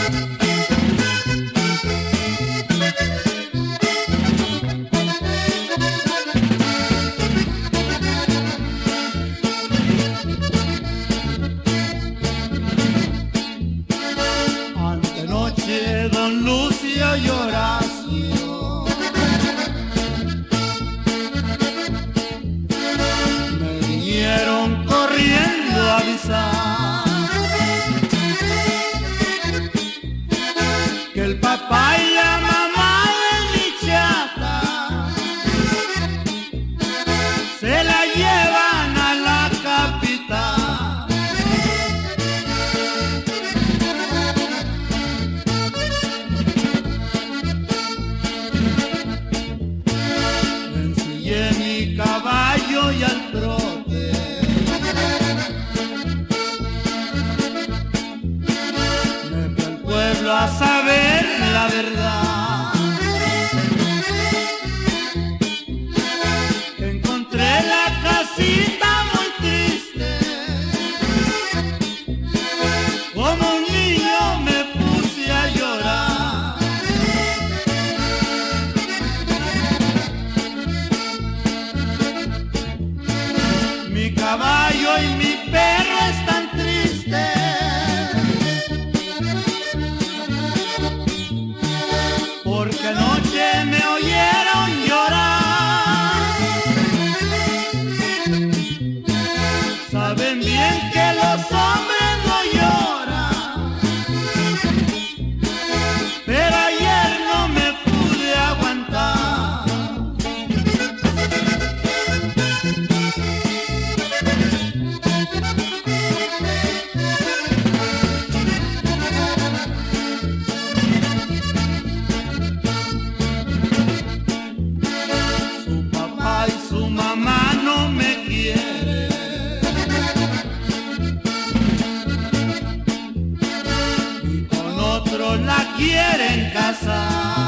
Don Lucio y Horacio me vinieron corriendo a avisar que el papá y la mamá de mi chata se la llevan a la capital. Caballo y al trote me fui al pueblo a saber la verdad. Encontré la casita muy triste, como un niño me puse a llorar. Mi caballo y mi perro están tristes, porque anoche me oyeron llorar. Saben bien que los hombres no lloran, pero ayer no me pude aguantar. Su mamá no me quiere, y con otro la quieren casar.